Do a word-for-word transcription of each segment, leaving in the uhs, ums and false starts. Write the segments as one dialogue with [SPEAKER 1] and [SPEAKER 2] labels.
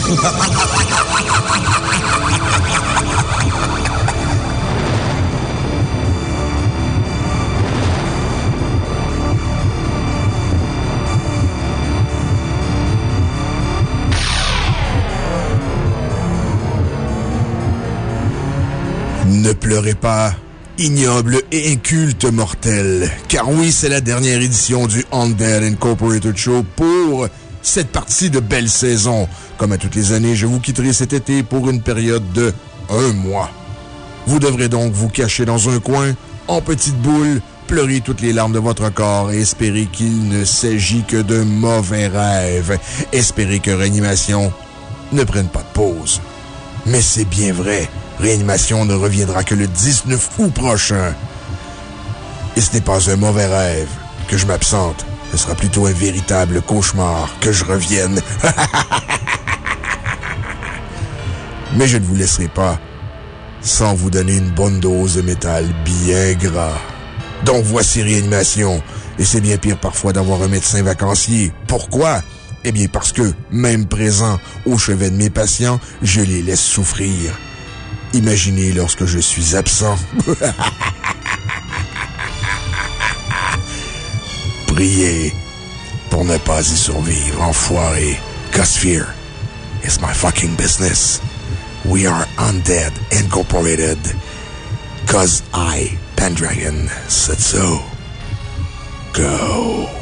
[SPEAKER 1] Ne pleurez pas, ignoble et inculte mortel, car oui, c'est la dernière édition du Undead Incorporated Show pour cette partie de belle saison. Comme à toutes les années, je vous quitterai cet été pour une période de un mois. Vous devrez donc vous cacher dans un coin, en petite boule, pleurer toutes les larmes de votre corps et espérer qu'il ne s'agit que d'un mauvais rêve. Espérer que Réanimation ne prenne pas de pause. Mais c'est bien vrai. Réanimation ne reviendra que le dix-neuf août prochain. Et ce n'est pas un mauvais rêve que je m'absente. Ce sera plutôt un véritable cauchemar que je revienne. Mais je ne vous laisserai pas sans vous donner une bonne dose de métal bien gras. Donc voici Réanimation. Et c'est bien pire parfois d'avoir un médecin vacancier. Pourquoi? Eh bien parce que, même présent au chevet de mes patients, je les laisse souffrir. Imaginez lorsque je suis absent. Priez pour ne pas y survivre, enfoiré. Cause fear is my fucking business. We are Undead Incorporated. Cause I, Pendragon, said so. Go.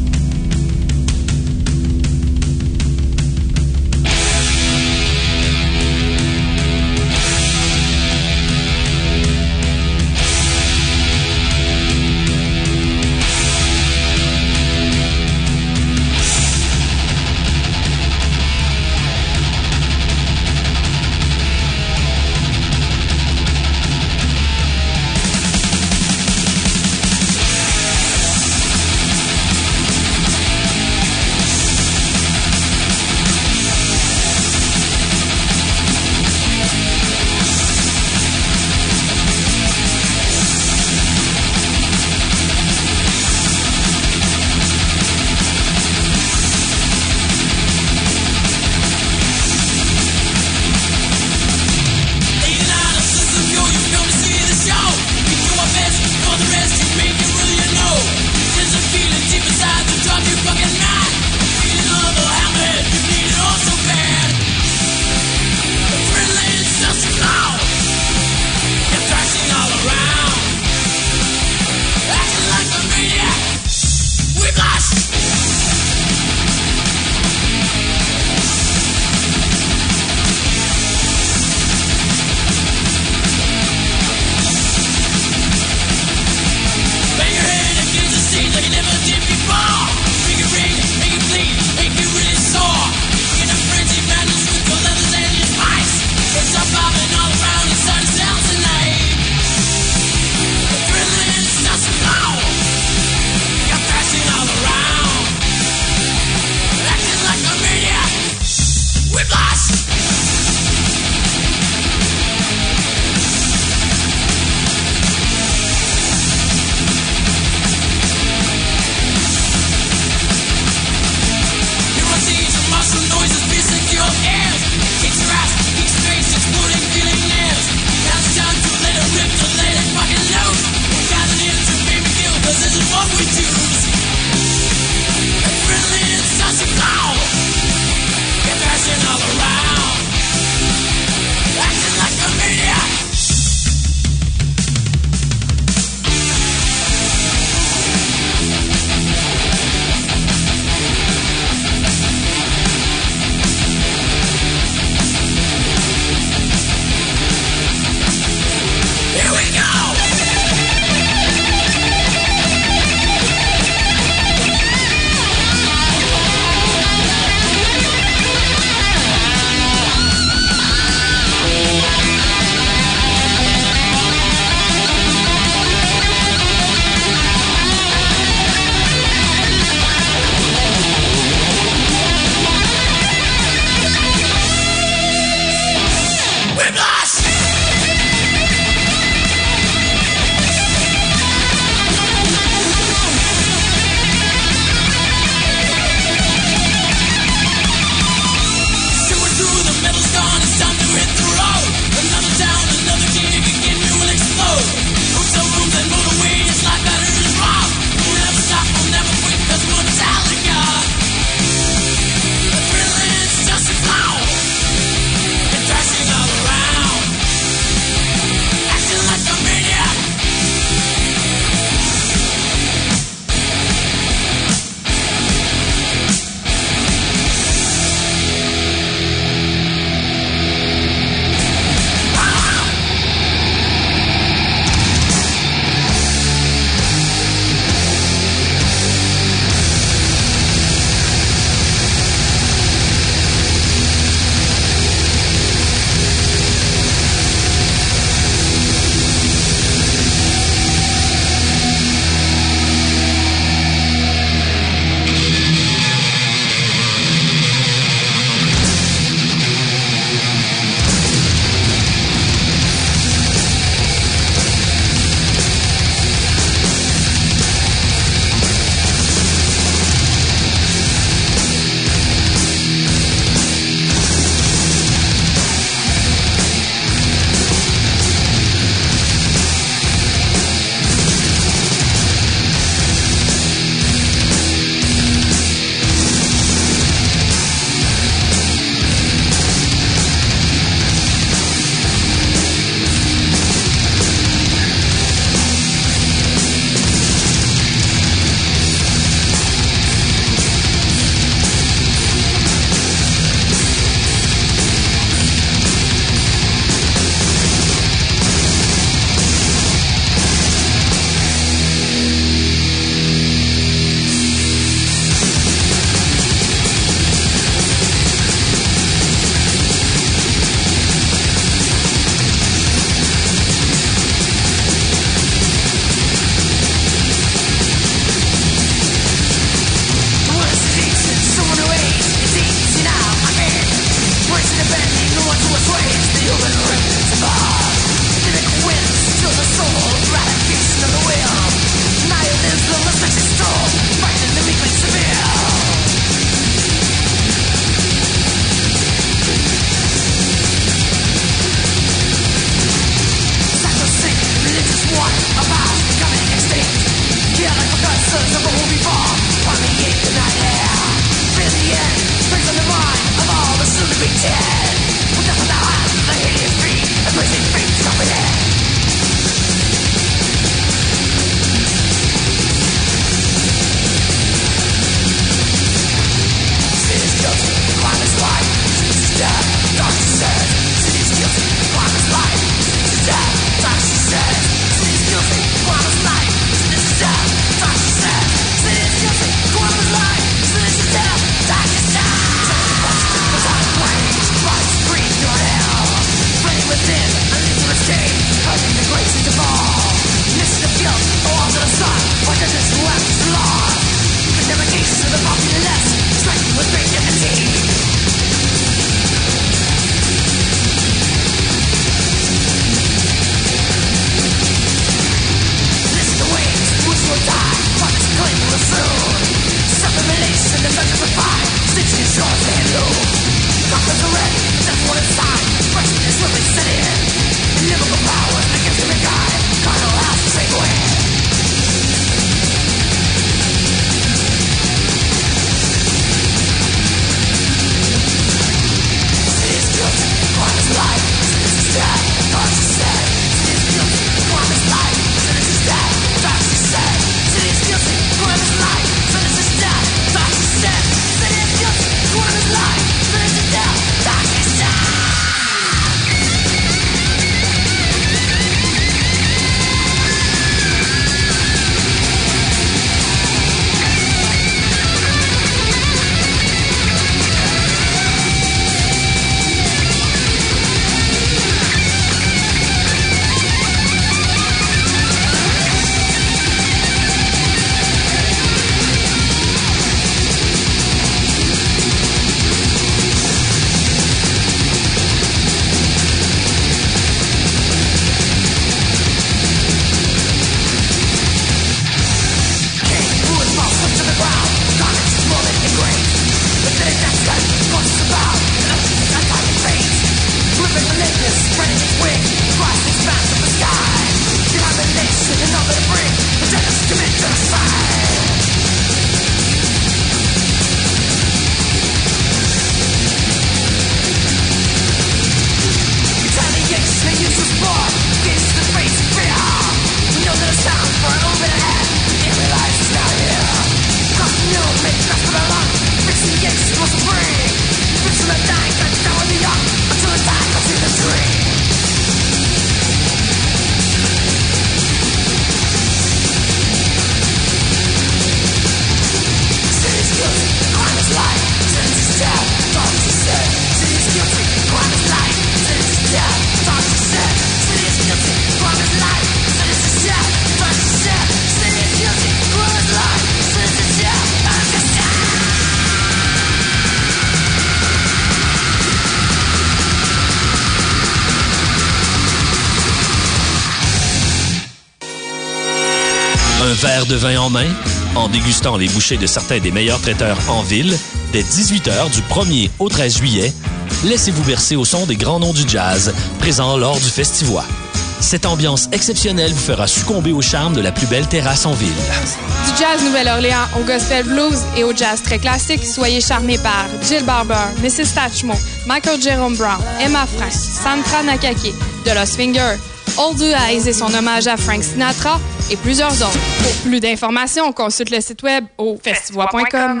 [SPEAKER 2] Un verre de vin en main, en dégustant les bouchées de certains des meilleurs traiteurs en ville, dès dix-huit heures du premier au treize juillet, laissez-vous bercer au son des grands noms du jazz, présents lors du Festivois. Cette ambiance exceptionnelle vous fera succomber au charme de la plus belle terrasse en ville.
[SPEAKER 3] Du jazz Nouvelle-Orléans au gospel blues et au jazz très classique, soyez charmés par Jill Barber, missus Tatchmo, Michael Jerome Brown, Emma Frank, Sandra Nakake, The Lost Finger, Old Blue Eyes et son hommage à Frank Sinatra et plusieurs autres. Pour plus d'informations, consulte le site web au festivois point com.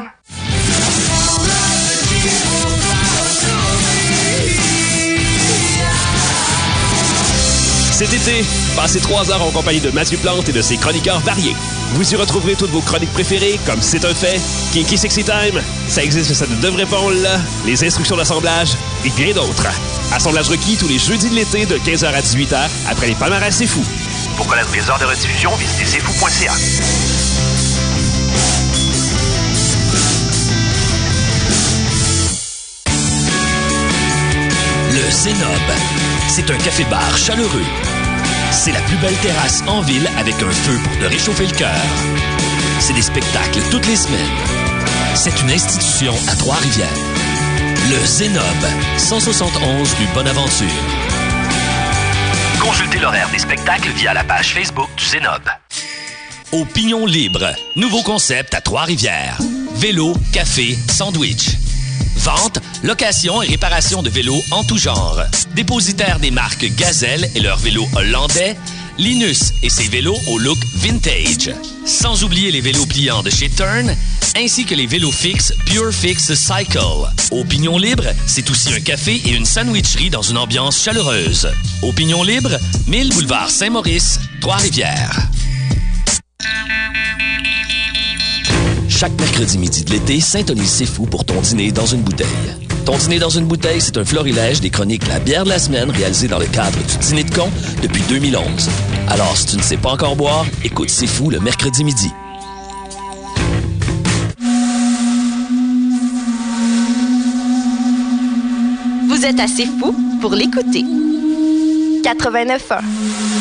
[SPEAKER 4] Cet été, passez trois heures en compagnie de Mathieu Plante et de ses chroniqueurs variés. Vous y retrouverez toutes vos chroniques préférées, comme C'est un fait, Kinky Sexy Time, Ça existe, ça ne devrait pas, on l'a, les instructions d'assemblage et bien d'autres. Assemblage requis tous les jeudis de l'été de quinze heures à dix-huit heures après les palmarès C'est Fou.
[SPEAKER 5] Pour connaître les heures de rediffusion, visitez c'est fou point c a.
[SPEAKER 2] Le Zénob, c'est un café-bar chaleureux. C'est la plus belle terrasse en ville avec un feu pour te réchauffer le cœur. C'est des spectacles toutes les semaines. C'est une institution à Trois-Rivières. Le Zénob, cent soixante et onze rue Bonaventure.
[SPEAKER 5] Consultez l'horaire des spectacles via la page Facebook du Zénob.
[SPEAKER 2] Opinion libre, nouveau concept à Trois-Rivières. Vélo, café, sandwich. Vente, location et réparation de vélos en tout genre. Dépositaire des marques Gazelle et leurs vélos hollandais, Linus et ses vélos au look vintage. Sans oublier les vélos pliants de chez Turn, ainsi que les vélos fixes Pure Fix Cycle. Opinion libre, c'est aussi un café et une sandwicherie dans une ambiance chaleureuse. Opinion libre, mille boulevard Saint-Maurice, Trois-Rivières. Chaque mercredi midi de l'été, syntonise C'est Fou pour ton dîner dans une bouteille. Ton dîner dans une bouteille, c'est un florilège des chroniques La bière de la semaine réalisé dans le cadre du dîner de con depuis deux mille onze. Alors, si tu ne sais pas encore boire, écoute C'est Fou le mercredi midi.
[SPEAKER 6] Vous êtes assez fou pour l'écouter. quatre-vingt-neuf ans.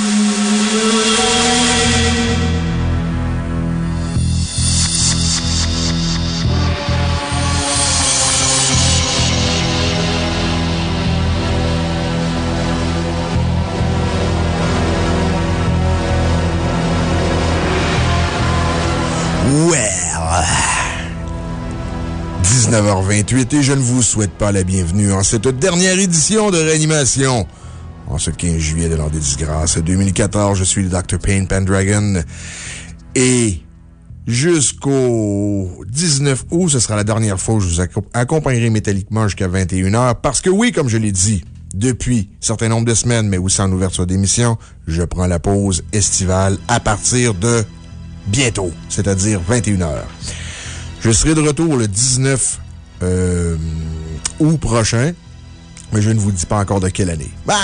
[SPEAKER 1] Well, dix-neuf heures vingt-huit et je ne vous souhaite pas la bienvenue en cette dernière édition de Réanimation. En ce quinze juillet de l'an des disgrâces deux mille quatorze, je suis le docteur Payne Pendragon et jusqu'au dix-neuf août, ce sera la dernière fois où je vous accompagnerai métalliquement jusqu'à vingt et une heures parce que oui, comme je l'ai dit, depuis un certain nombre de semaines, mais aussi en ouverture d'émission, je prends la pause estivale à partir de bientôt, c'est-à-dire vingt et une heures. Je serai de retour le dix-neuf euh, août prochain, mais je ne vous dis pas encore de quelle année. Bah!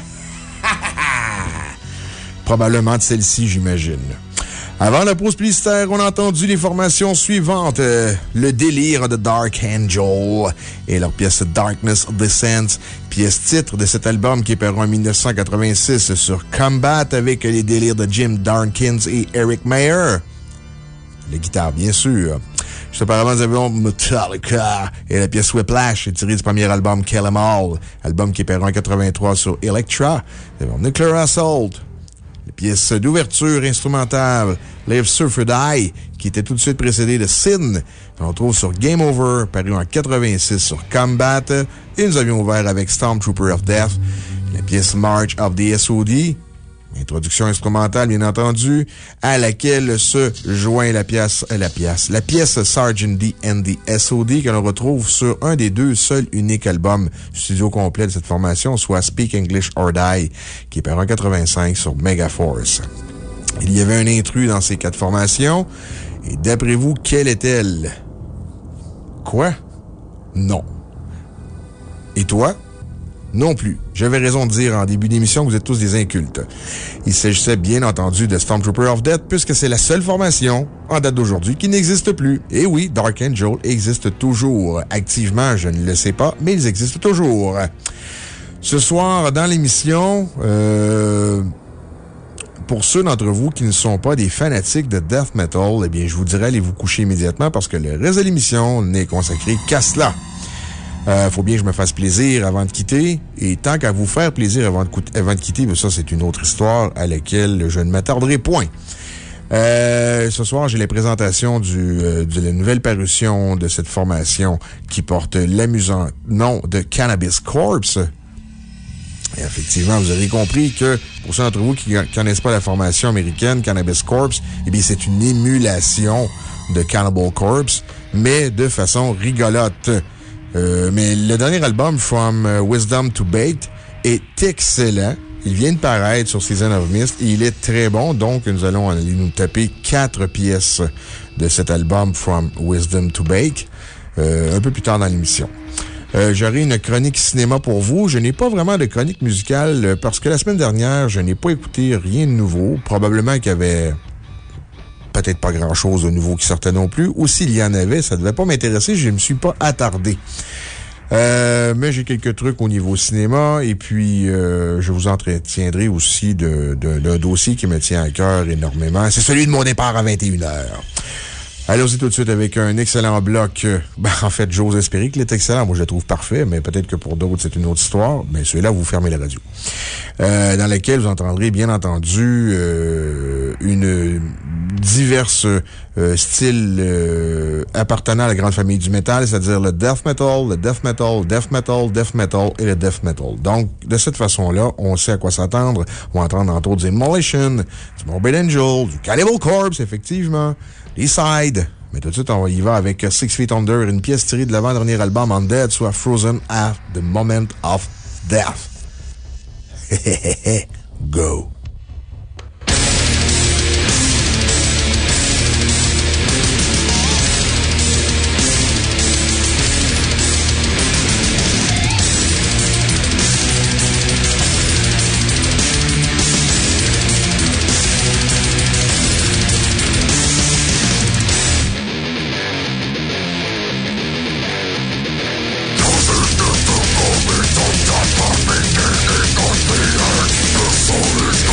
[SPEAKER 1] Probablement de celle-ci, j'imagine. Avant la pause publicitaire, on a entendu les formations suivantes. Euh, le délire de Dark Angel et leur pièce Darkness Descent, pièce titre de cet album qui est paru en dix-neuf cent quatre-vingt-six sur Combat avec les délires de Jim Darkins et Eric Mayer. La guitare, bien sûr. Juste auparavant, nous avions Metallica et la pièce Whiplash, tirée du premier album Kill 'Em All, album qui est paru en quatre-vingt-trois sur Elektra. Nous avions Nuclear Assault, la pièce d'ouverture instrumentale Live Surfer Die, qui était tout de suite précédée de Sin, qu'on retrouve sur Game Over, paru en quatre-vingt-six sur Combat. Et nous avions ouvert avec Stormtrooper of Death, la pièce March of the S O D, Introduction instrumentale, bien entendu, à laquelle se joint la pièce, euh, la pièce, la pièce Sergeant D and the S O D que l'on retrouve sur un des deux seuls uniques albums studio complet de cette formation, soit Speak English or Die, qui est paru en quatre-vingt-cinq sur Megaforce. Il y avait un intrus dans ces quatre formations, et d'après vous, quelle est-elle? Quoi? Non. Et toi? Non plus. J'avais raison de dire en début d'émission que vous êtes tous des incultes. Il s'agissait bien entendu de Stormtrooper of Death, puisque c'est la seule formation, en date d'aujourd'hui, qui n'existe plus. Et oui, Dark Angel existe toujours. Activement, je ne le sais pas, mais ils existent toujours. Ce soir, dans l'émission, euh, pour ceux d'entre vous qui ne sont pas des fanatiques de death metal, eh bien, je vous dirais allez vous coucher immédiatement parce que le reste de l'émission n'est consacré qu'à cela. Euh, faut bien que je me fasse plaisir avant de quitter. Et tant qu'à vous faire plaisir avant de, avant de quitter, mais ça, c'est une autre histoire à laquelle je ne m'attarderai point. Euh, ce soir, j'ai la présentation du, euh, de la nouvelle parution de cette formation qui porte l'amusant nom de Cannabis Corpse. Et effectivement, vous avez compris que, pour ceux d'entre vous qui ne connaissent pas la formation américaine Cannabis Corpse, eh bien, c'est une émulation de Cannibal Corpse, mais de façon rigolote. Euh, mais le dernier album, From Wisdom to Bait, est excellent. Il vient de paraître sur Season of Mist et il est très bon. Donc, nous allons aller nous taper quatre pièces de cet album, From Wisdom to Bait, euh, un peu plus tard dans l'émission. Euh, J'aurai une chronique cinéma pour vous. Je n'ai pas vraiment de chronique musicale parce que la semaine dernière, je n'ai pas écouté rien de nouveau. Probablement qu'il y avait peut-être pas grand-chose de nouveau qui sortait non plus. Ou s'il y en avait, ça ne devait pas m'intéresser. Je ne me suis pas attardé. Euh, mais j'ai quelques trucs au niveau cinéma. Et puis, euh, je vous entretiendrai aussi de, de, d'un dossier qui me tient à cœur énormément. C'est celui de mon départ à vingt et une heures. Allons-y tout de suite avec un excellent bloc. Ben, en fait, j'ose espérer qu'il est excellent. Moi, je le trouve parfait, mais peut-être que pour d'autres, c'est une autre histoire. Mais celui-là, vous fermez la radio. Euh, dans lequel vous entendrez, bien entendu, euh, une diverses euh, styles euh, appartenant à la grande famille du métal, c'est-à-dire le death metal, le death metal, death metal, death metal et le death metal. Donc, de cette façon-là, on sait à quoi s'attendre. On va entendre entre autres du Immolation, du Morbid Angel, du Cannibal Corpse, effectivement, les Sides. Mais tout de suite, on y va avec Six Feet Under, une pièce tirée de l'avant-dernier album Undead, soit Frozen at the Moment of Death. Go!
[SPEAKER 7] Soul is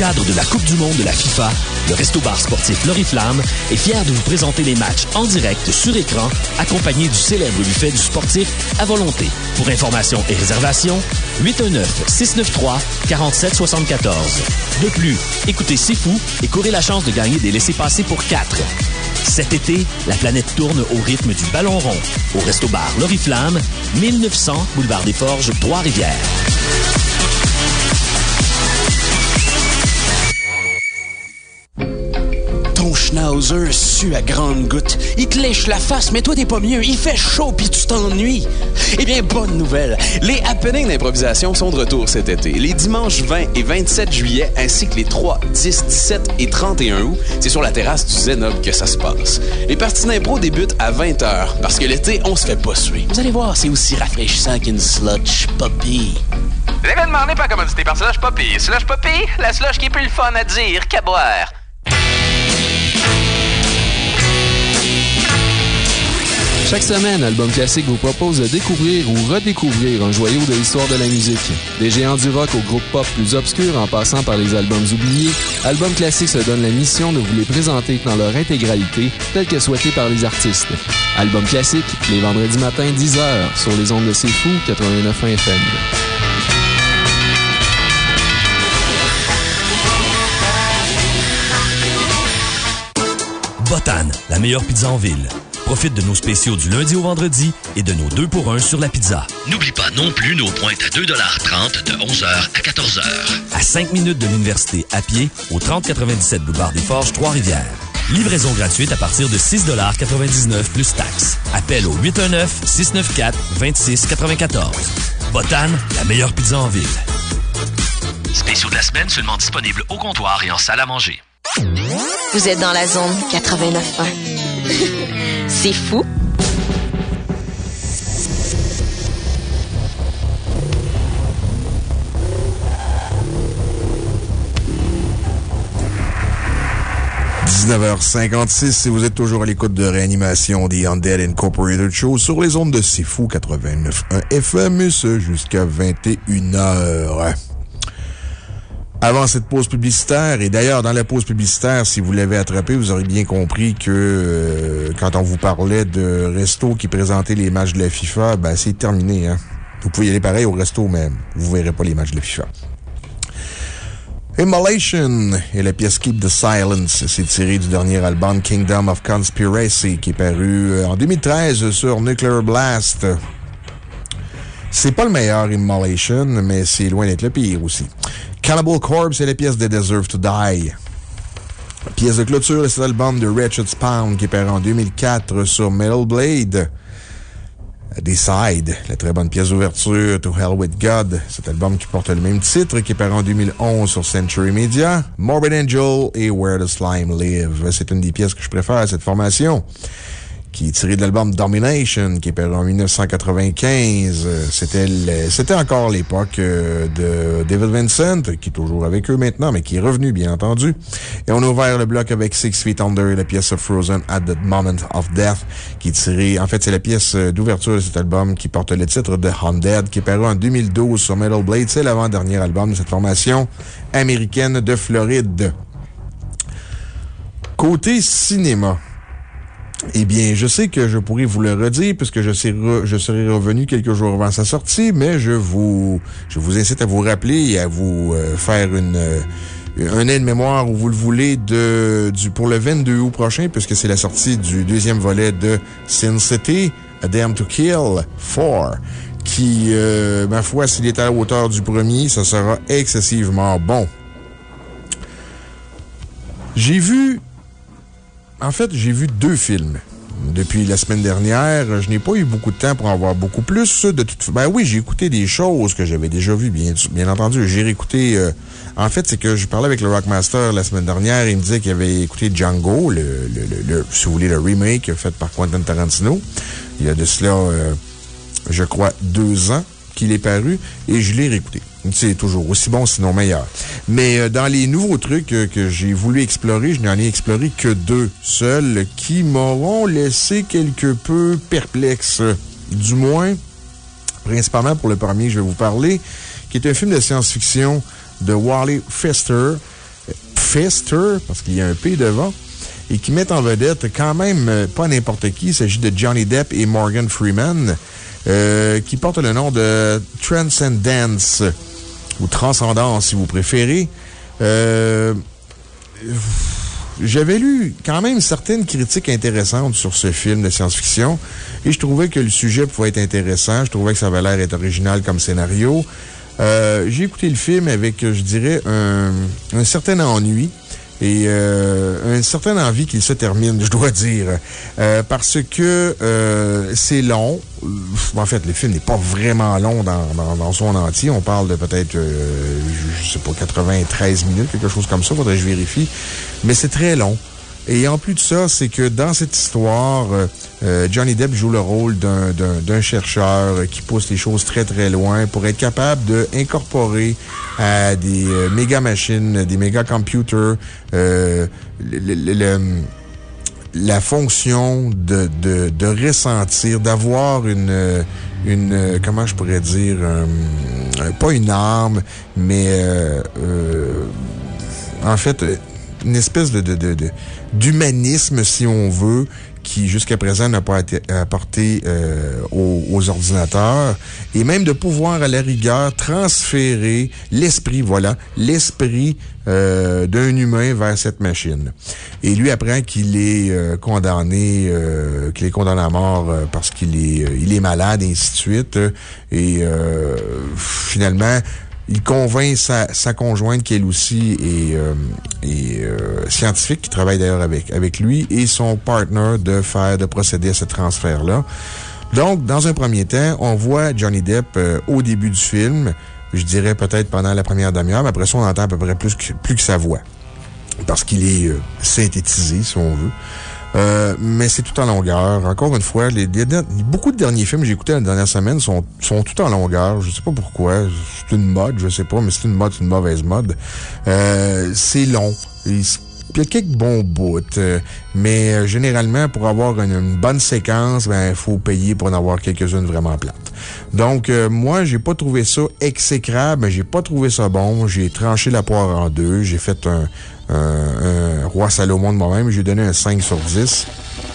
[SPEAKER 2] cadre de la Coupe du monde de la FIFA, le Resto-Bar sportif L'Oriflamme est fier de vous présenter les matchs en direct sur écran, accompagné du célèbre buffet du sportif à volonté. Pour information et réservation, huit un neuf, six neuf trois, quatre sept sept quatre. De plus, écoutez C'est Fou et courez la chance de gagner des laissez-passer pour quatre. Cet été, la planète tourne au rythme du ballon rond. Au Resto-Bar L'Oriflamme, mille neuf cents boulevard des Forges, Trois-Rivières.
[SPEAKER 7] Ton schnauzer sue à grandes gouttes. Il te lèche la face, mais toi, t'es pas mieux. Il fait chaud pis tu t'ennuies. Eh bien, bonne nouvelle. Les happenings d'improvisation sont de retour cet été. Les dimanches vingt et vingt-sept juillet, ainsi que les trois, dix, dix-sept et trente et un août, c'est sur la terrasse du Zenob que ça se passe. Les parties d'impro débutent à vingt heures, parce que l'été, on se fait pas suer. Vous allez voir, c'est aussi rafraîchissant qu'une sludge poppy.
[SPEAKER 5] L'événement n'est pas commandité par Slush Poppy. Slush Poppy, la slush qui est plus le fun à dire qu'à boire.
[SPEAKER 8] Chaque semaine, Album Classique vous propose de découvrir ou redécouvrir un joyau de l'histoire de la musique. Des géants du rock aux groupes pop plus obscurs en passant par les albums oubliés, Album Classique se donne la mission de vous les présenter dans leur intégralité, telle que souhaitée par les artistes. Album Classique, les vendredis matins, dix heures, sur les ondes de C'est Fou, quatre-vingt-neuf point un F M.
[SPEAKER 2] Botan, la meilleure pizza en ville. Profite de nos spéciaux du lundi au vendredi et de nos deux pour un sur la pizza.
[SPEAKER 9] N'oublie pas non plus nos pointes à deux trente de onze heures à quatorze heures.
[SPEAKER 2] À cinq minutes de l'université à pied, au trente quatre-vingt-dix-sept boulevard des Forges, Trois-Rivières. Livraison gratuite à partir de six quatre-vingt-dix-neuf plus taxes. Appel au huit un neuf, six neuf quatre, deux six neuf quatre. Botan, la meilleure pizza en ville.
[SPEAKER 9] Spéciaux de la semaine seulement disponibles au comptoir et en salle à manger.
[SPEAKER 6] Vous êtes dans la zone quatre-vingt-neuf point un. C'est fou.
[SPEAKER 1] dix-neuf heures cinquante-six et vous êtes toujours à l'écoute de Réanimation des Undead Incorporated Show sur les ondes de C'est Fou quatre-vingt-neuf point un F M, et ce jusqu'à vingt et une heures. Avant cette pause publicitaire, et d'ailleurs, dans la pause publicitaire, si vous l'avez attrapé, vous aurez bien compris que euh, quand on vous parlait de resto qui présentait les matchs de la FIFA, ben, c'est terminé, hein. Vous pouvez y aller pareil au resto, mais vous verrez pas les matchs de la FIFA. Immolation est la pièce Keep the Silence. C'est tiré du dernier album Kingdom of Conspiracy qui est paru en deux mille treize sur Nuclear Blast. C'est pas le meilleur Immolation, mais c'est loin d'être le pire aussi. Cannibal Corpse est la pièce de Deserve to Die. La pièce de clôture de cet album de Wretched Spawn qui est paru en deux mille quatre sur Metal Blade. Decide, la très bonne pièce d'ouverture To Hell with God, cet album qui porte le même titre qui est paru en deux mille onze sur Century Media. Morbid Angel et Where the Slime Live. C'est une des pièces que je préfère à cette formation, qui est tiré de l'album Domination, qui est paru en dix-neuf cent quatre-vingt-quinze. C'était le, c'était encore l'époque de David Vincent, qui est toujours avec eux maintenant, mais qui est revenu, bien entendu. Et on a ouvert le bloc avec Six Feet Under, la pièce Frozen at the Moment of Death, qui est tirée, en fait, c'est la pièce d'ouverture de cet album qui porte le titre de Haunted, qui est paru en deux mille douze sur Metal Blade. C'est l'avant-dernier album de cette formation américaine de Floride. Côté cinéma. Eh bien, je sais que je pourrais vous le redire puisque je serai, re, je serai revenu quelques jours avant sa sortie, mais je vous, je vous incite à vous rappeler et à vous euh, faire une, euh, un aide-mémoire où vous le voulez de, du, pour le vingt-deux août prochain, puisque c'est la sortie du deuxième volet de Sin City, A Damned to Kill quatre, qui, euh, ma foi, s'il est à la hauteur du premier, ça sera excessivement bon. J'ai vu, En fait, j'ai vu deux films depuis la semaine dernière. Je n'ai pas eu beaucoup de temps pour en voir beaucoup plus. De toute... Ben oui, j'ai écouté des choses que j'avais déjà vues, bien, bien entendu. J'ai réécouté... Euh... En fait, c'est que je parlais avec le Rockmaster la semaine dernière. Il me disait qu'il avait écouté Django, le, le, le, le, si vous voulez, le remake fait par Quentin Tarantino. Il y a de cela, euh, je crois, deux ans qu'il est paru, et je l'ai réécouté. C'est toujours aussi bon, sinon meilleur. Mais euh, dans les nouveaux trucs euh, que j'ai voulu explorer, je n'en ai exploré que deux seuls qui m'auront laissé quelque peu perplexe. Du moins, principalement pour le premier que je vais vous parler, qui est un film de science-fiction de Wally Pfister, Pfister, parce qu'il y a un P devant, et qui mettent en vedette quand même euh, pas n'importe qui. Il s'agit de Johnny Depp et Morgan Freeman, euh, qui portent le nom de Transcendence, ou Transcendance si vous préférez. Euh, J'avais lu quand même certaines critiques intéressantes sur ce film de science-fiction et je trouvais que le sujet pouvait être intéressant. Je trouvais que ça avait l'air d'être original comme scénario. Euh, j'ai écouté le film avec, je dirais, un, un certain ennui et euh, une certaine envie qu'il se termine, je dois dire. Euh, parce que euh, c'est long. En fait, le film n'est pas vraiment long dans, dans, dans son entier. On parle de peut-être, euh, je sais pas, quatre-vingt-treize minutes, quelque chose comme ça. Faudrait que je vérifie. Mais c'est très long. Et en plus de ça, c'est que dans cette histoire, euh, Johnny Depp joue le rôle d'un, d'un, d'un chercheur qui pousse les choses très très loin pour être capable d'incorporer à des euh, méga machines, des méga computers, euh, le, le, le, la fonction de, de, de ressentir, d'avoir une, une, comment je pourrais dire, euh, pas une arme, mais euh, euh, en fait, une espèce de, de, de, de d'humanisme, si on veut, qui jusqu'à présent n'a pas été apporté euh, aux, aux ordinateurs, et même de pouvoir à la rigueur transférer l'esprit, voilà, l'esprit euh, d'un humain vers cette machine. Et lui apprend qu'il est euh, condamné, euh, qu'il est condamné à mort euh, parce qu'il est, euh, il est malade, et ainsi de suite. Et euh, finalement, il convainc sa, sa conjointe, qui elle aussi est, euh, est euh, scientifique, qui travaille d'ailleurs avec, avec lui, et son partner de faire, de procéder à ce transfert-là. Donc, dans un premier temps, on voit Johnny Depp euh, au début du film, je dirais peut-être pendant la première demi-heure, mais après ça, on entend à peu près plus que, plus que sa voix. Parce qu'il est euh, synthétisé, si on veut. Euh, mais c'est tout en longueur. Encore une fois, les, les, beaucoup de derniers films que j'ai écoutés la dernière semaine sont, sont tout en longueur. Je sais pas pourquoi. C'est une mode, je sais pas, mais c'est une mode, c'est une mauvaise mode. Euh, c'est long. Il y a quelques bons bouts, euh, mais euh, généralement, pour avoir une, une bonne séquence, ben, il faut payer pour en avoir quelques-unes vraiment plates. Donc, euh, moi, j'ai pas trouvé ça exécrable, mais j'ai pas trouvé ça bon. J'ai tranché la poire en deux. J'ai fait un, un, un Roi Salomon de moi-même. J'ai donné un cinq sur dix.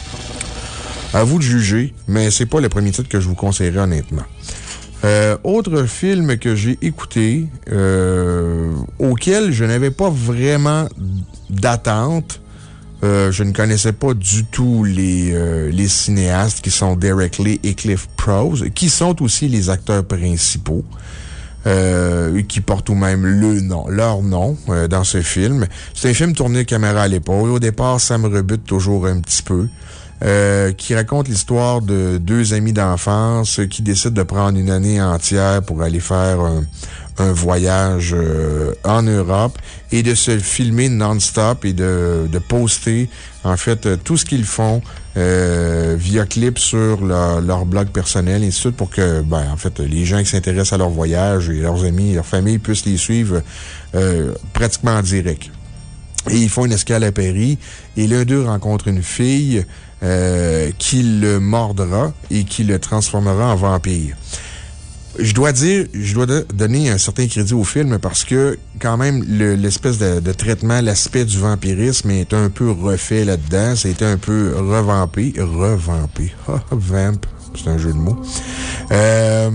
[SPEAKER 1] À vous de juger, mais c'est pas le premier titre que je vous conseillerais, honnêtement. Euh, autre film que j'ai écouté, euh, auquel je n'avais pas vraiment d'attente. Euh, je ne connaissais pas du tout les, euh, les cinéastes qui sont Derek Lee et Cliff Prose, qui sont aussi les acteurs principaux, euh, qui portent ou même le nom, leur nom euh, dans ce film. C'est un film tourné caméra à l'épaule. Au départ, ça me rebute toujours un petit peu. Euh, qui raconte l'histoire de deux amis d'enfance qui décident de prendre une année entière pour aller faire un, un voyage euh, en Europe et de se filmer non-stop et de, de poster, en fait, tout ce qu'ils font euh, via clip sur leur, leur blog personnel, et ainsi de suite, pour que, ben, en fait, les gens qui s'intéressent à leur voyage et leurs amis, leur famille puissent les suivre euh, pratiquement en direct. Et ils font une escale à Paris et l'un d'eux rencontre une fille Euh, qui le mordra et qui le transformera en vampire. Je dois dire, je dois de, donner un certain crédit au film parce que, quand même, le, l'espèce de, de traitement, l'aspect du vampirisme est un peu refait là-dedans. Ça a été un peu revampé. Revampé. Ah, vamp. C'est un jeu de mots. Euh,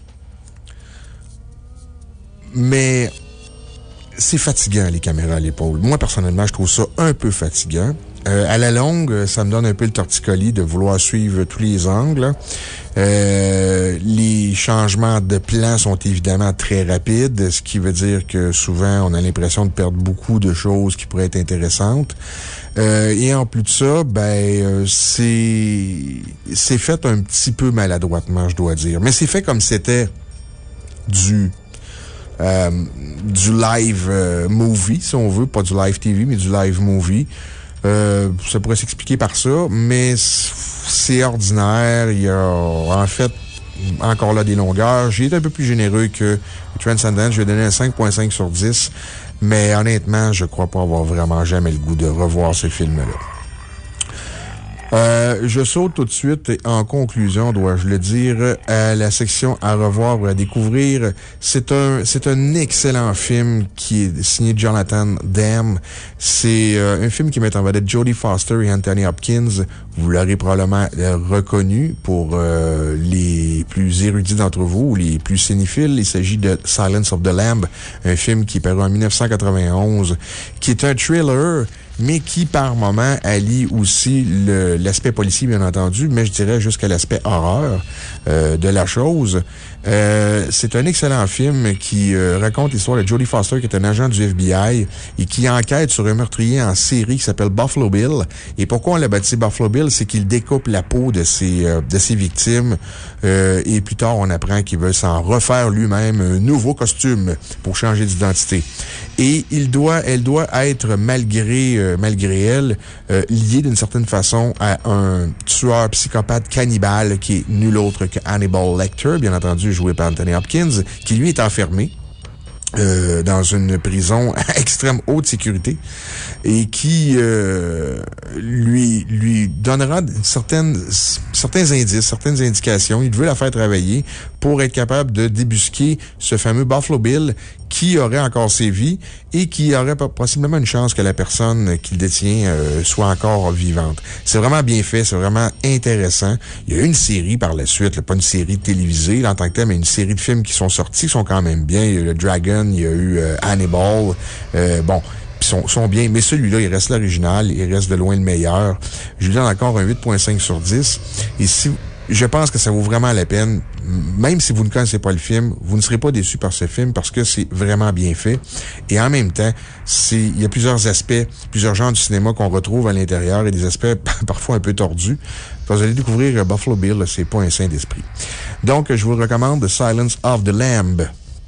[SPEAKER 1] mais, c'est fatigant, les caméras à l'épaule. Moi, personnellement, je trouve ça un peu fatigant. Euh, à la longue, ça me donne un peu le torticolis de vouloir suivre tous les angles. Euh, les changements de plan sont évidemment très rapides, ce qui veut dire que souvent, on a l'impression de perdre beaucoup de choses qui pourraient être intéressantes. Euh, et en plus de ça, ben, euh, c'est, c'est fait un petit peu maladroitement, je dois dire. Mais c'est fait comme c'était du, euh, du live euh, movie, si on veut. Pas du live T V, mais du live movie. Euh, ça pourrait s'expliquer par ça, mais c'est ordinaire. Il y a, en fait, encore là des longueurs. J'ai été un peu plus généreux que Transcendence. Je vais donner un cinq virgule cinq sur dix. Mais honnêtement, je crois pas avoir vraiment jamais le goût de revoir ce film-là. Euh, je saute tout de suite en conclusion, dois-je le dire, à la section à revoir ou à découvrir. C'est un, c'est un excellent film qui est signé Jonathan Demme. C'est euh, un film qui met en vedette Jodie Foster et Anthony Hopkins. Vous l'aurez probablement reconnu pour euh, les plus érudits d'entre vous ou les plus cinéphiles. Il s'agit de Silence of the Lamb, un film qui est paru en mille neuf cent quatre-vingt-onze, qui est un thriller, mais qui, par moments, allie aussi le, l'aspect policier, bien entendu, mais je dirais jusqu'à l'aspect horreur euh, de la chose. Euh, c'est un excellent film qui euh, raconte l'histoire de Jodie Foster, qui est un agent du F B I et qui enquête sur un meurtrier en série qui s'appelle Buffalo Bill. Et pourquoi on l'a baptisé Buffalo Bill? C'est qu'il découpe la peau de ses, euh, de ses victimes. Euh, et plus tard, on apprend qu'il veut s'en refaire lui-même un nouveau costume pour changer d'identité. Et il doit, elle doit être, malgré, euh, malgré elle, euh, liée d'une certaine façon à un tueur psychopathe cannibale qui est nul autre que Hannibal Lecter, bien entendu, joué par Anthony Hopkins, qui lui est enfermé euh, dans une prison à extrême haute sécurité et qui euh, lui, lui donnera certaines, certains indices, certaines indications. Il veut la faire travailler pour être capable de débusquer ce fameux Buffalo Bill qui aurait encore ses vies et qui aurait possiblement une chance que la personne qu'il détient euh, soit encore vivante. C'est vraiment bien fait, c'est vraiment intéressant. Il y a eu une série par la suite, là, pas une série télévisée là, en tant que telle, mais une série de films qui sont sortis, qui sont quand même bien. Il y a eu le Dragon, il y a eu euh, Hannibal. Euh, bon, ils sont, sont bien, mais celui-là, il reste l'original, il reste de loin le meilleur. Je lui donne encore un huit virgule cinq sur dix. Et si je pense que ça vaut vraiment la peine. Même si vous ne connaissez pas le film, vous ne serez pas déçus par ce film parce que c'est vraiment bien fait. Et en même temps, c'est, il y a plusieurs aspects, plusieurs genres du cinéma qu'on retrouve à l'intérieur et des aspects parfois un peu tordus. Quand vous allez découvrir Buffalo Bill, c'est pas un saint d'esprit. Donc, je vous recommande The Silence of the Lamb.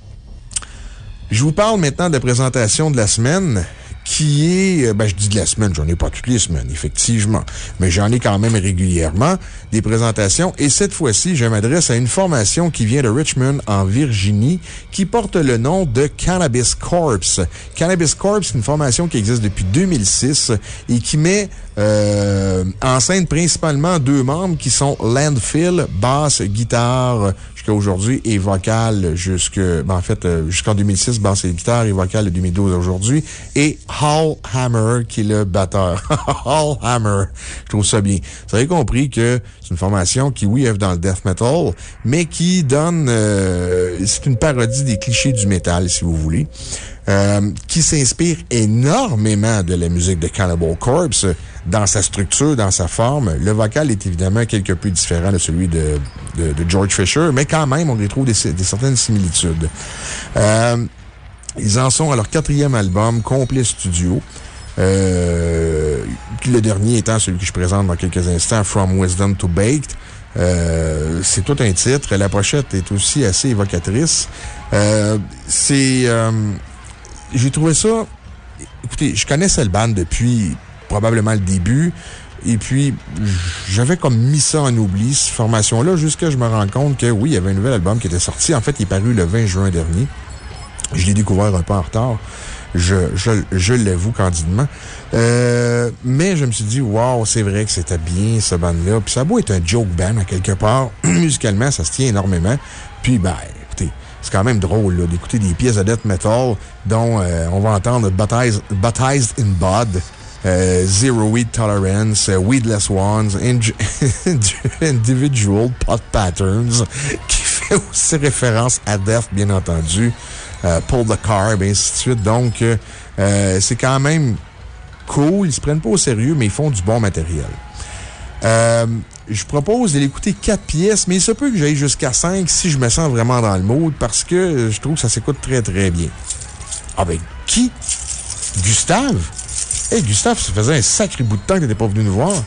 [SPEAKER 1] Je vous parle maintenant de la présentation de la semaine, qui est, ben, je dis de la semaine, j'en ai pas toutes les semaines, effectivement, mais j'en ai quand même régulièrement des présentations. Et cette fois-ci, je m'adresse à une formation qui vient de Richmond, en Virginie, qui porte le nom de Cannabis Corpse. Cannabis Corpse, c'est une formation qui existe depuis deux mille six et qui met euh, en scène principalement deux membres qui sont Landfill, basse, guitare, jusqu'à aujourd'hui, et vocal jusque, ben, en fait, euh, jusqu'en deux mille six, basse et guitare, et vocal de deux mille douze aujourd'hui, et Hall Hammer, qui est le batteur. Hall Hammer. Je trouve ça bien. Vous avez compris que c'est une formation qui, oui, œuvre dans le death metal, mais qui donne, euh, c'est une parodie des clichés du métal, si vous voulez, euh, qui s'inspire énormément de la musique de Cannibal Corpse, dans sa structure, dans sa forme. Le vocal est évidemment quelque peu différent de celui de, de, de George Fisher, mais quand même, on y trouve des, des certaines similitudes. Euh, Ils en sont à leur quatrième album, complet studio. Euh, le dernier étant celui que je présente dans quelques instants, From Wisdom to Baked. Euh, c'est tout un titre. La pochette est aussi assez évocatrice. Euh, c'est, euh, j'ai trouvé ça, écoutez, je connaissais le band depuis probablement le début. Et puis, j'avais comme mis ça en oubli, cette formation-là, jusqu'à ce que je me rende compte que oui, il y avait un nouvel album qui était sorti. En fait, il est paru le vingt juin dernier. Je l'ai découvert un peu en retard. Je, je, je l'avoue candidement. Euh, mais je me suis dit, wow, c'est vrai que c'était bien, ce band-là. Puis ça a beau être un joke band, à quelque part. Musicalement, ça se tient énormément. Puis, ben, écoutez, c'est quand même drôle, là, d'écouter des pièces de death metal dont euh, on va entendre Baptized, Baptized in Bud, euh, Zero Weed Tolerance, uh, Weedless Ones, Individual Pot Patterns, qui fait aussi référence à Death, bien entendu. Uh, Pull the Carb, et ainsi de suite. Donc, euh, c'est quand même cool. Ils se prennent pas au sérieux, mais ils font du bon matériel. Euh, je propose de l'écouter quatre pièces, mais il se peut que j'aille jusqu'à cinq si je me sens vraiment dans le mood, parce que je trouve que ça s'écoute très, très bien. Ah ben, qui? Gustave? Hey, Gustave, ça faisait un sacré bout de temps que t'étais pas venu nous voir.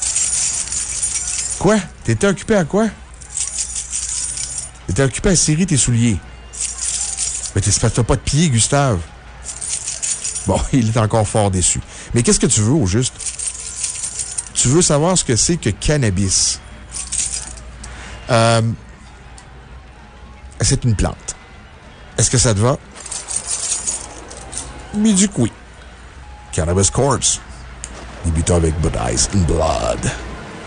[SPEAKER 1] Quoi? T'étais occupé à quoi? T'étais occupé à serrer tes souliers. Mais t'as pas de pied, Gustave. Bon, il est encore fort déçu. Mais qu'est-ce que tu veux, au juste? Tu veux savoir ce que c'est que cannabis. Euh, c'est une plante. Est-ce que ça te va? Mais du coup, oui. Cannabis Corpse. Débutant avec Baptized in Blood.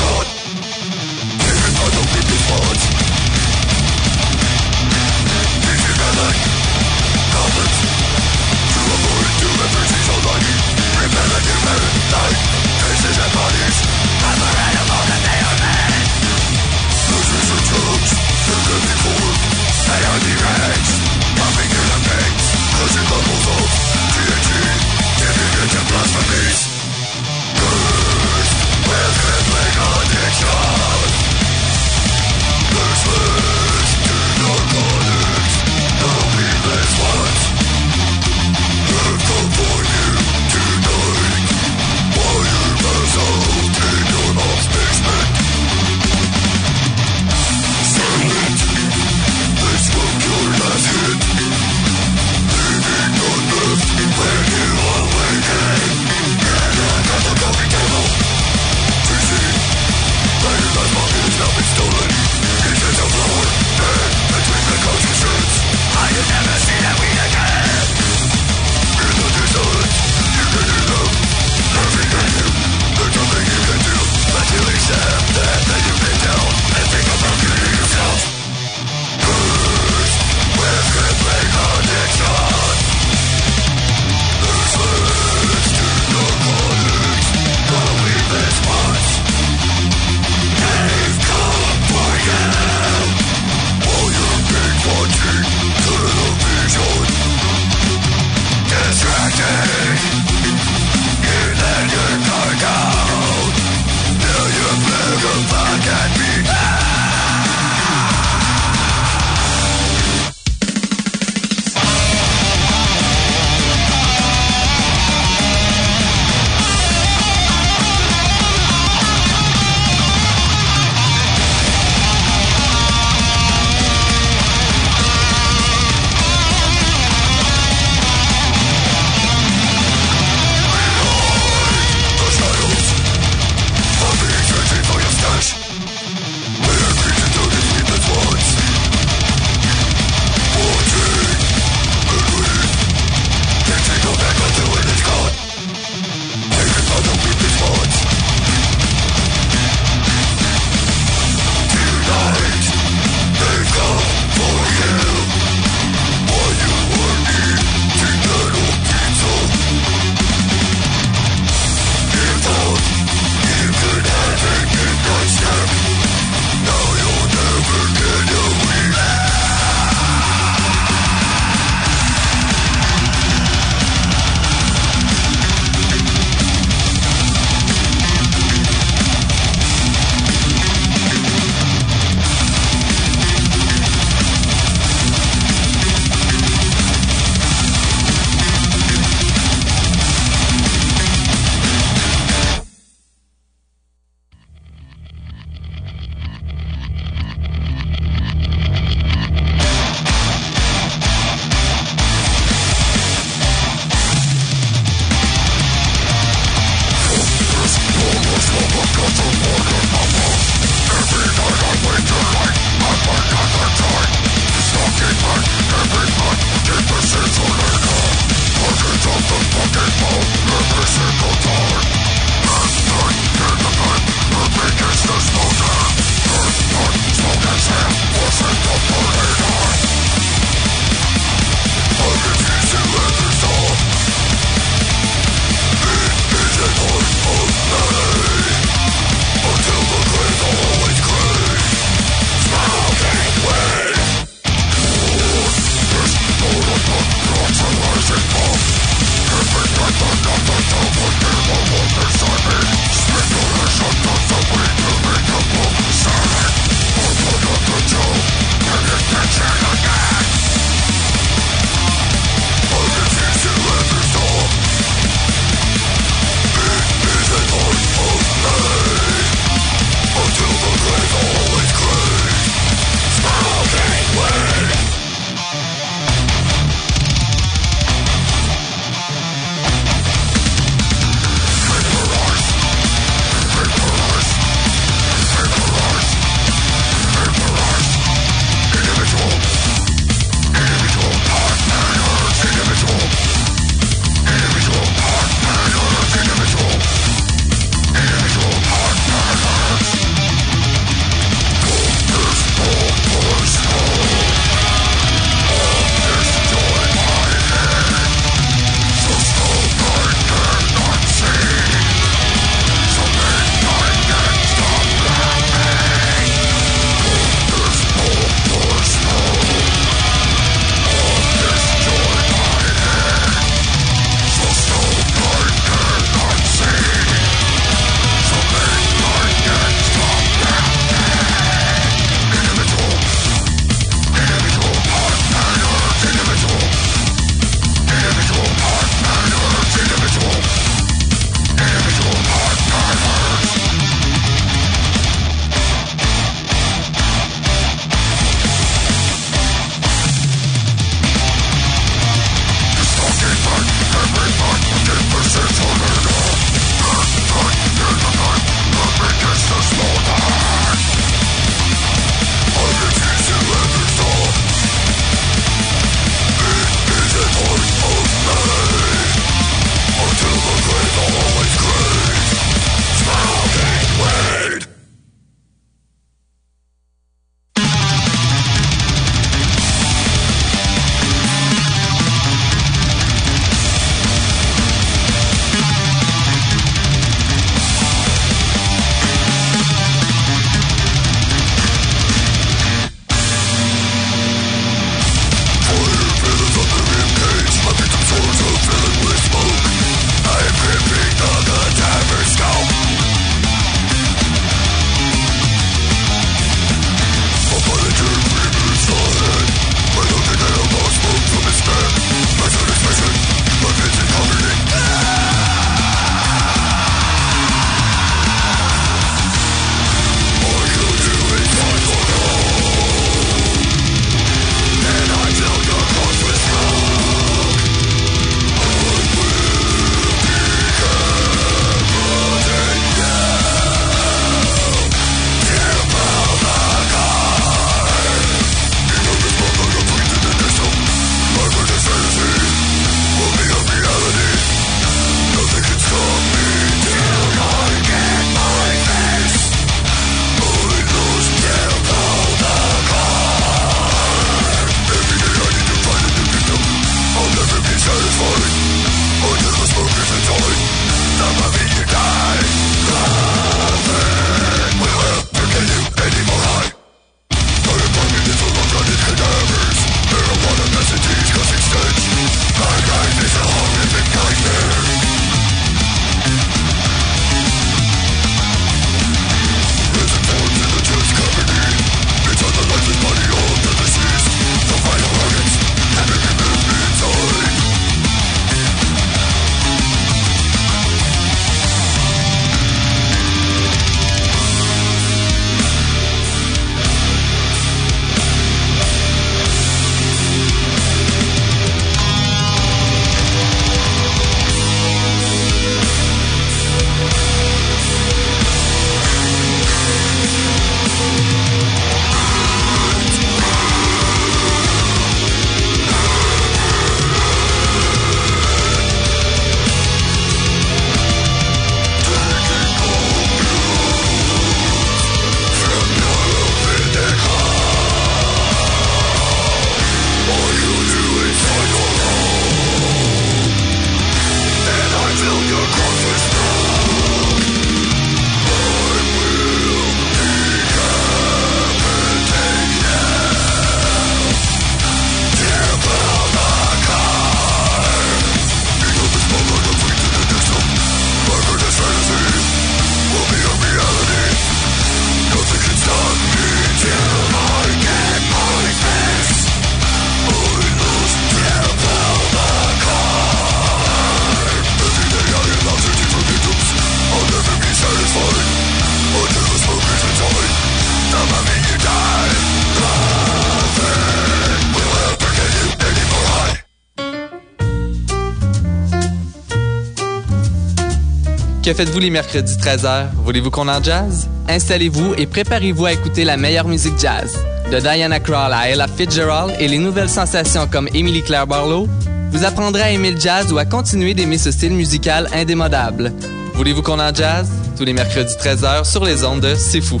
[SPEAKER 10] Que faites-vous les mercredis treize heures? Voulez-vous qu'on en jazz? Installez-vous et préparez-vous à écouter la meilleure musique jazz. De Diana Krall à Ella Fitzgerald et les nouvelles sensations comme Emily Claire Barlow, vous apprendrez à aimer le jazz ou à continuer d'aimer ce style musical indémodable. Voulez-vous qu'on en jazz? Tous les mercredis treize heures sur les ondes de C'est Fou.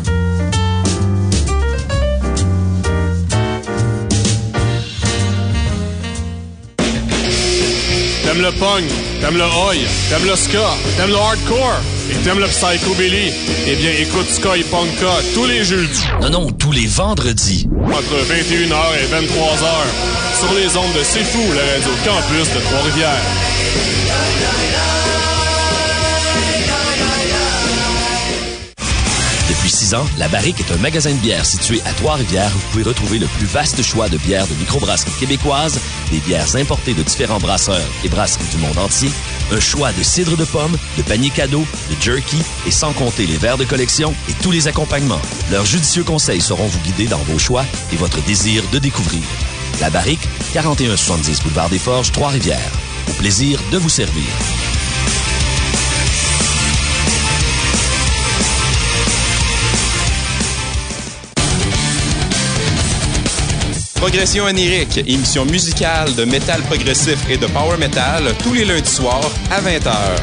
[SPEAKER 11] T'aimes le punk, t'aimes le oi, t'aimes le ska, t'aimes le hardcore et t'aimes le psychobilly? Eh bien, écoute Ska et Punka tous les jeudis.
[SPEAKER 2] Non, non, tous les vendredis.
[SPEAKER 11] Entre vingt et une heures et vingt-trois heures. Sur les ondes de C'est Fou, la radio campus de Trois-Rivières.
[SPEAKER 2] Depuis six ans, La Barrique est un magasin de bières situé à Trois-Rivières où vous pouvez retrouver le plus vaste choix de bières de microbrasserie québécoise, des bières importées de différents brasseurs et brasseries du monde entier, un choix de cidre de pomme, de paniers cadeaux, de jerky et sans compter les verres de collection et tous les accompagnements. Leurs judicieux conseils sauront vous guider dans vos choix et votre désir de découvrir. La Barrique, quarante et un soixante-dix boulevard des Forges, Trois-Rivières. Au plaisir de vous servir.
[SPEAKER 12] Progression onirique, émission musicale de métal progressif et de power metal tous les lundis soirs à vingt heures.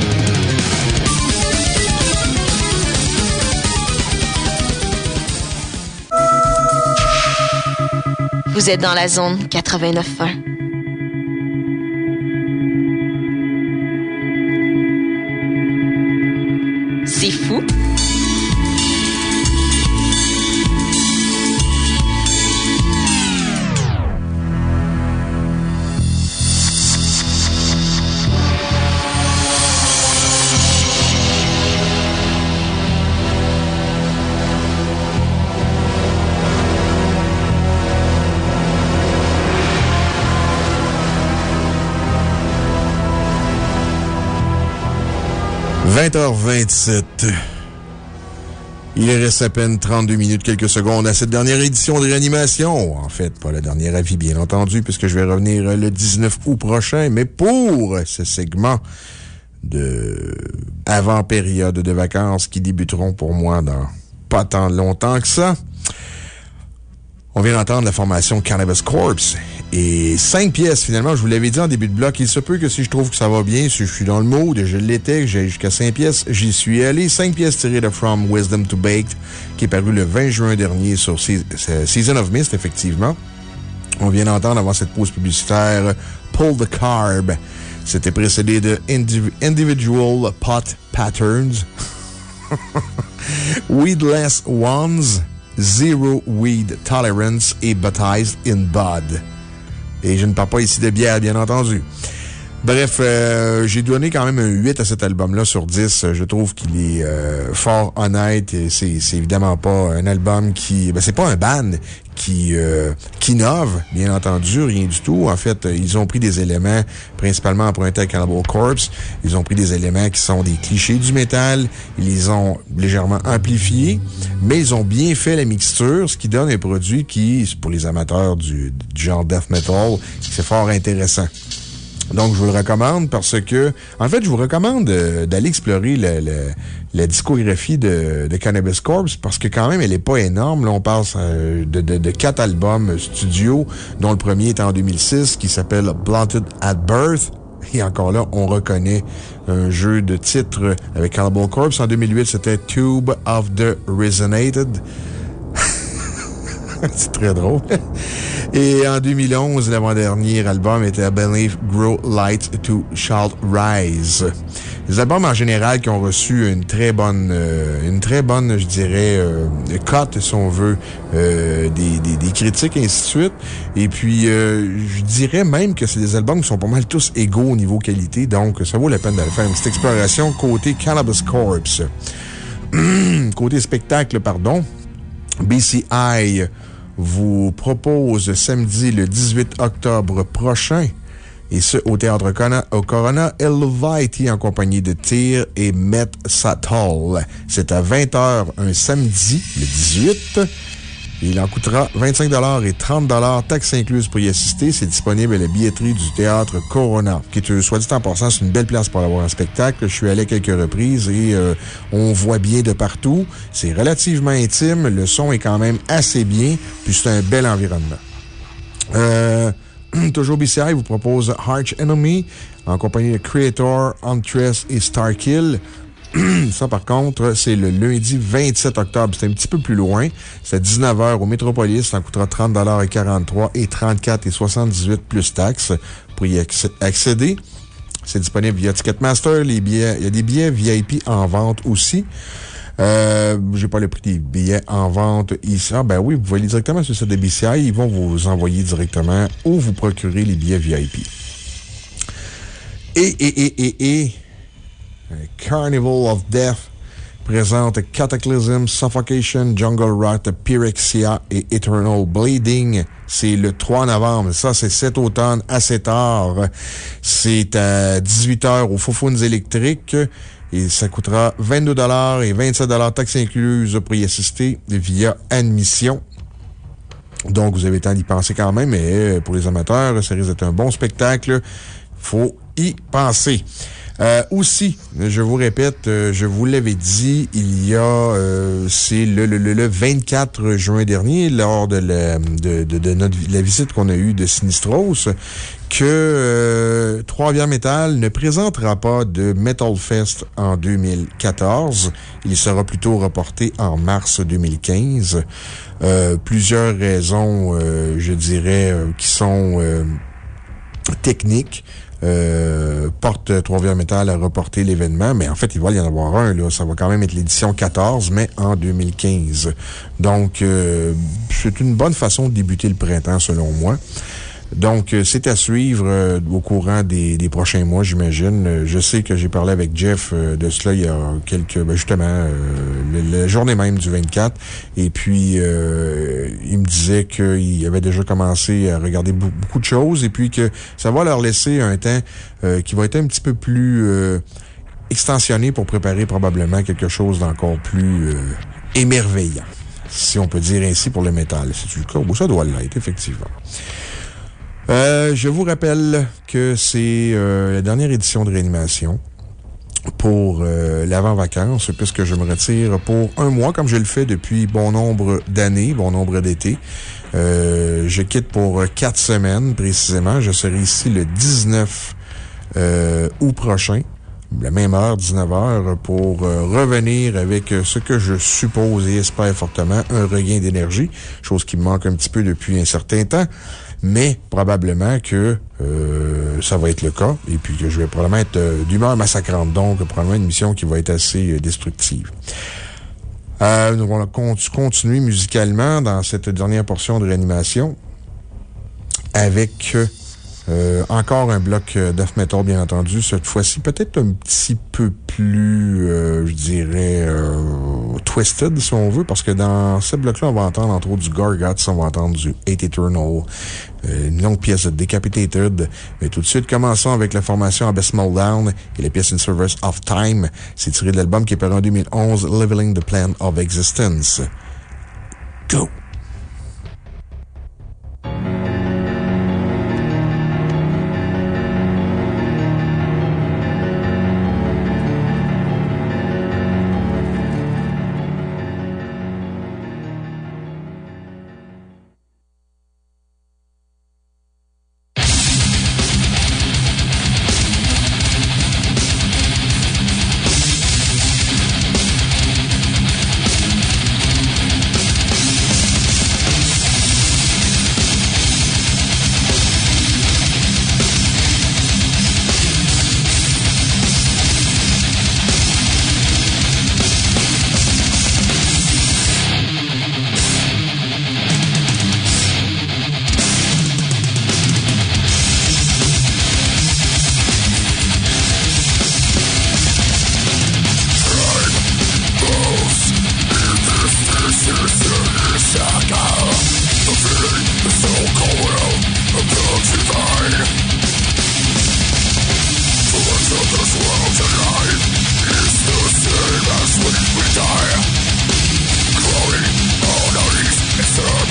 [SPEAKER 6] Vous êtes dans la zone quatre-vingt-neuf un. C'est fou.
[SPEAKER 1] vingt heures vingt-sept. Il reste à peine trente-deux minutes, quelques secondes à cette dernière édition de Réanimation. En fait, pas le dernier avis, bien entendu, puisque je vais revenir le dix-neuf août prochain, mais pour ce segment de avant-période de vacances qui débuteront pour moi dans pas tant longtemps que ça. On vient d'entendre la formation Cannabis Corpse. Et cinq pièces, finalement, je vous l'avais dit en début de bloc. Il se peut que si je trouve que ça va bien, si je suis dans le mood, je l'étais, que j'ai jusqu'à cinq pièces, j'y suis allé. cinq pièces tirées de From Wisdom to Baked, qui est paru le vingt juin dernier sur Season of Mist, effectivement. On vient d'entendre avant cette pause publicitaire Pull the Carb. C'était précédé de Indiv Individual Pot Patterns, Weedless Ones, Zero Weed Tolerance et Baptized in Bud. Et je ne parle pas ici de bière, bien entendu. Bref, euh, j'ai donné quand même un huit à cet album-là sur dix. Je trouve qu'il est euh, fort honnête. C'est évidemment pas un album qui... Ben, c'est pas un band qui, euh, qui innove, bien entendu, rien du tout. En fait, ils ont pris des éléments principalement empruntés à Cannibal Corpse. Ils ont pris des éléments qui sont des clichés du métal. Ils les ont légèrement amplifiés, mais ils ont bien fait la mixture, ce qui donne un produit qui, pour les amateurs du, du genre death metal, c'est fort intéressant. Donc, je vous le recommande parce que, en fait, je vous recommande euh, d'aller explorer le, le, la discographie de, de Cannabis Corpse parce que quand même, elle est pas énorme. Là, on parle euh, de, de, de quatre albums studio, dont le premier est en deux mille six, qui s'appelle Blunted at Birth. Et encore là, on reconnaît un jeu de titres avec Cannibal Corpse. En deux mille huit, c'était Tube of the Resonated. C'est très drôle. Et en deux mille onze, l'avant-dernier album était Believe Grow Light to Shall Rise. Les albums en général qui ont reçu une très bonne, euh, une très bonne, je dirais, euh, cote, si on veut, euh, des, des, des critiques et ainsi de suite. Et puis, euh, je dirais même que c'est des albums qui sont pas mal tous égaux au niveau qualité. Donc, ça vaut la peine d'aller faire une petite exploration côté Cannabis Corpse. Côté spectacle, pardon. B C I vous propose samedi le dix-huit octobre prochain, et ce au Théâtre Corona, au Corona Elvite en compagnie de Tyr et Met Satol. C'est à vingt heures un samedi, le dix-huit. Il en coûtera vingt-cinq dollars et trente dollars, taxes incluses pour y assister. C'est disponible à la billetterie du Théâtre Corona, qui est, soit dit en passant, c'est une belle place pour aller voir un spectacle. Je suis allé à quelques reprises et euh, on voit bien de partout. C'est relativement intime. Le son est quand même assez bien, puis c'est un bel environnement. Euh, toujours B C I vous propose Arch Enemy en compagnie de Creator, Huntress et Starkill. Ça, par contre, c'est le lundi vingt-sept octobre. C'est un petit peu plus loin. C'est à dix-neuf heures au Métropolis. Ça coûtera trente dollars et quarante-trois et trente-quatre et soixante-dix-huit plus taxes pour y accéder. C'est disponible via Ticketmaster. Les billets, il y a des billets V I P en vente aussi. Euh, j'ai pas le prix des billets en vente ici. Ah, ben oui, vous pouvez aller directement sur le site de B C I. Ils vont vous envoyer directement ou vous procurer les billets V I P. Et, et, et, et, et, Carnival of Death présente Cataclysm, Suffocation, Jungle Rot, Pyrexia et Eternal Bleeding. C'est le trois novembre. Ça, c'est cet automne, assez tard. C'est à dix-huit heures aux Faufounes électriques. Et ça coûtera vingt-deux dollars et vingt-sept dollars taxes incluses pour y assister via admission. Donc, vous avez le temps d'y penser quand même, mais pour les amateurs, ça risque d'être un bon spectacle. Faut y penser. Euh, aussi, je vous répète, euh, je vous l'avais dit, il y a, euh, c'est le, le, le vingt-quatre juin dernier, lors de la, de, de, de notre, la visite qu'on a eue de Sinistros, que euh, Trois-Rivières Metal ne présentera pas de Metal Fest en deux mille quatorze. Il sera plutôt reporté en mars deux mille quinze. Euh, plusieurs raisons, euh, je dirais, euh, qui sont euh, techniques. Euh, porte Trois-Rivières Metal à reporter l'événement, mais en fait, il va y en avoir un, là. Ça va quand même être l'édition quatorze, mais en deux mille quinze. Donc, euh, c'est une bonne façon de débuter le printemps, selon moi. Donc, c'est à suivre euh, au courant des, des prochains mois, j'imagine. Je sais que j'ai parlé avec Jeff euh, de cela il y a quelques, ben justement, euh, le, la journée même du vingt-quatre. Et puis, euh, il me disait qu'il avait déjà commencé à regarder beaucoup, beaucoup de choses et puis que ça va leur laisser un temps euh, qui va être un petit peu plus euh, extensionné pour préparer probablement quelque chose d'encore plus euh, émerveillant, si on peut dire ainsi, pour le métal. C'est le cas? Bon, ça doit l'être, effectivement. Euh, je vous rappelle que c'est euh, la dernière édition de Réanimation pour euh, l'avant-vacances, puisque je me retire pour un mois, comme je le fais depuis bon nombre d'années, bon nombre d'étés. Euh, je quitte pour quatre semaines, précisément. Je serai ici le dix-neuf euh, août prochain, la même heure, dix-neuf heures, pour euh, revenir avec ce que je suppose et espère fortement un regain d'énergie, chose qui me manque un petit peu depuis un certain temps. Mais probablement que euh, ça va être le cas et puis que je vais probablement être euh, d'humeur massacrante. Donc, probablement une mission qui va être assez euh, destructive. Euh, nous allons continuer musicalement dans cette dernière portion de Réanimation avec euh, encore un bloc death metal, bien entendu. Cette fois-ci, peut-être un petit peu plus, euh, je dirais, euh, twisted, si on veut, parce que dans ce bloc-là, on va entendre entre autres du Gorguts, on va entendre du Hate Eternal, euh, une longue pièce de Decapitated. Mais tout de suite, commençons avec la formation Abysmal Down et la pièce In Service of Time. C'est tiré de l'album qui est paru en deux mille onze, Leveling the Plan of Existence. Go!
[SPEAKER 13] It's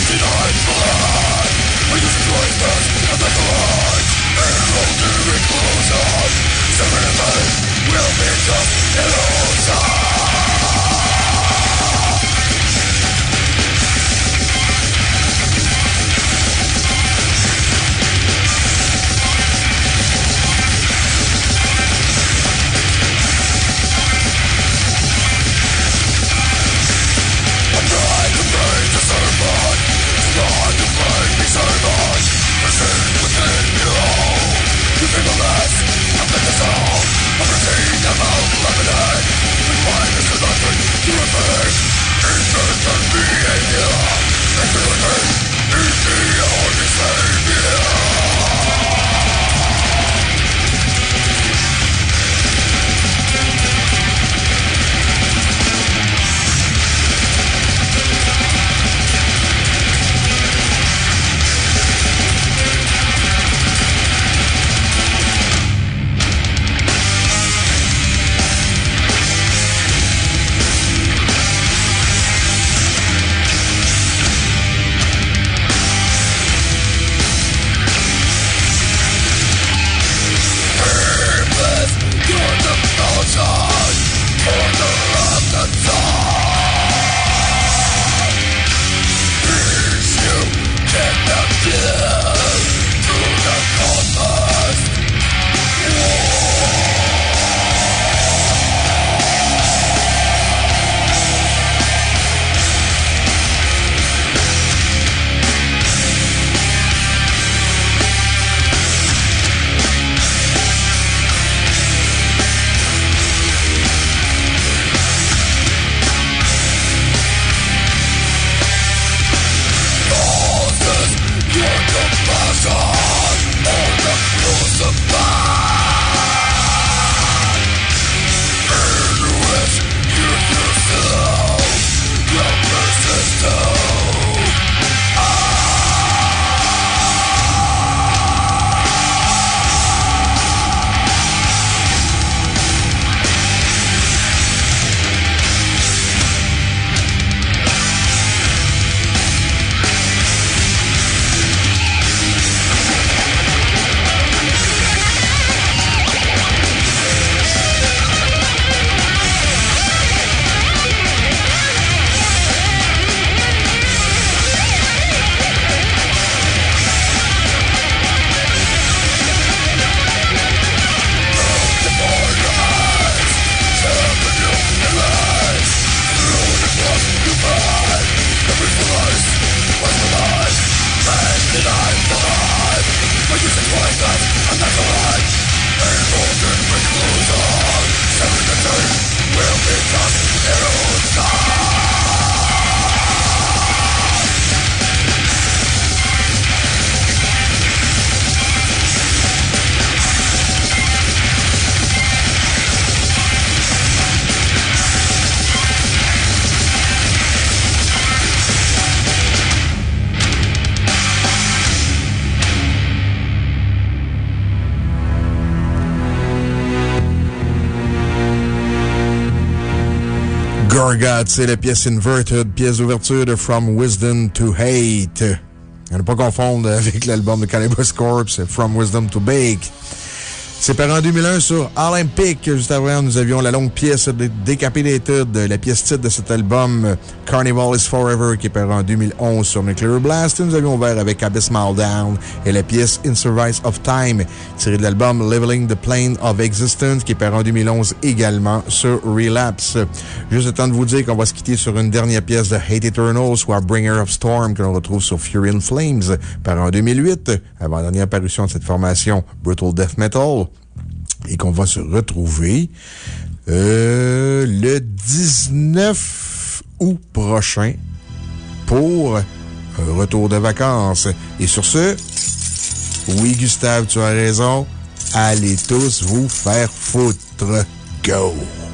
[SPEAKER 1] Gorgot, c'est la pièce Inverted, pièce d'ouverture de From Wisdom to Hate. À ne pas confondre avec l'album de Cannibal Corpse, From Wisdom to Bake. C'est paru en deux mille un sur Olympic. Juste avant, nous avions la longue pièce de Decapitated, la pièce titre de cet album Carnival is Forever, qui est paru en deux mille onze sur Nuclear Blast. Nous avions ouvert avec Abysmal Down et la pièce In Service of Time, tirée de l'album Leveling the Plane of Existence, qui est paru en deux mille onze également sur Relapse. Juste le temps de vous dire qu'on va se quitter sur une dernière pièce de Hate Eternal, soit Bringer of Storm, que l'on retrouve sur Fury and Flames, paru en deux mille huit, avant la dernière parution de cette formation Brutal Death Metal. Et qu'on va se retrouver euh, le dix-neuf août prochain pour un retour de vacances. Et sur ce, oui, Gustave, tu as raison. Allez tous vous faire foutre. Go!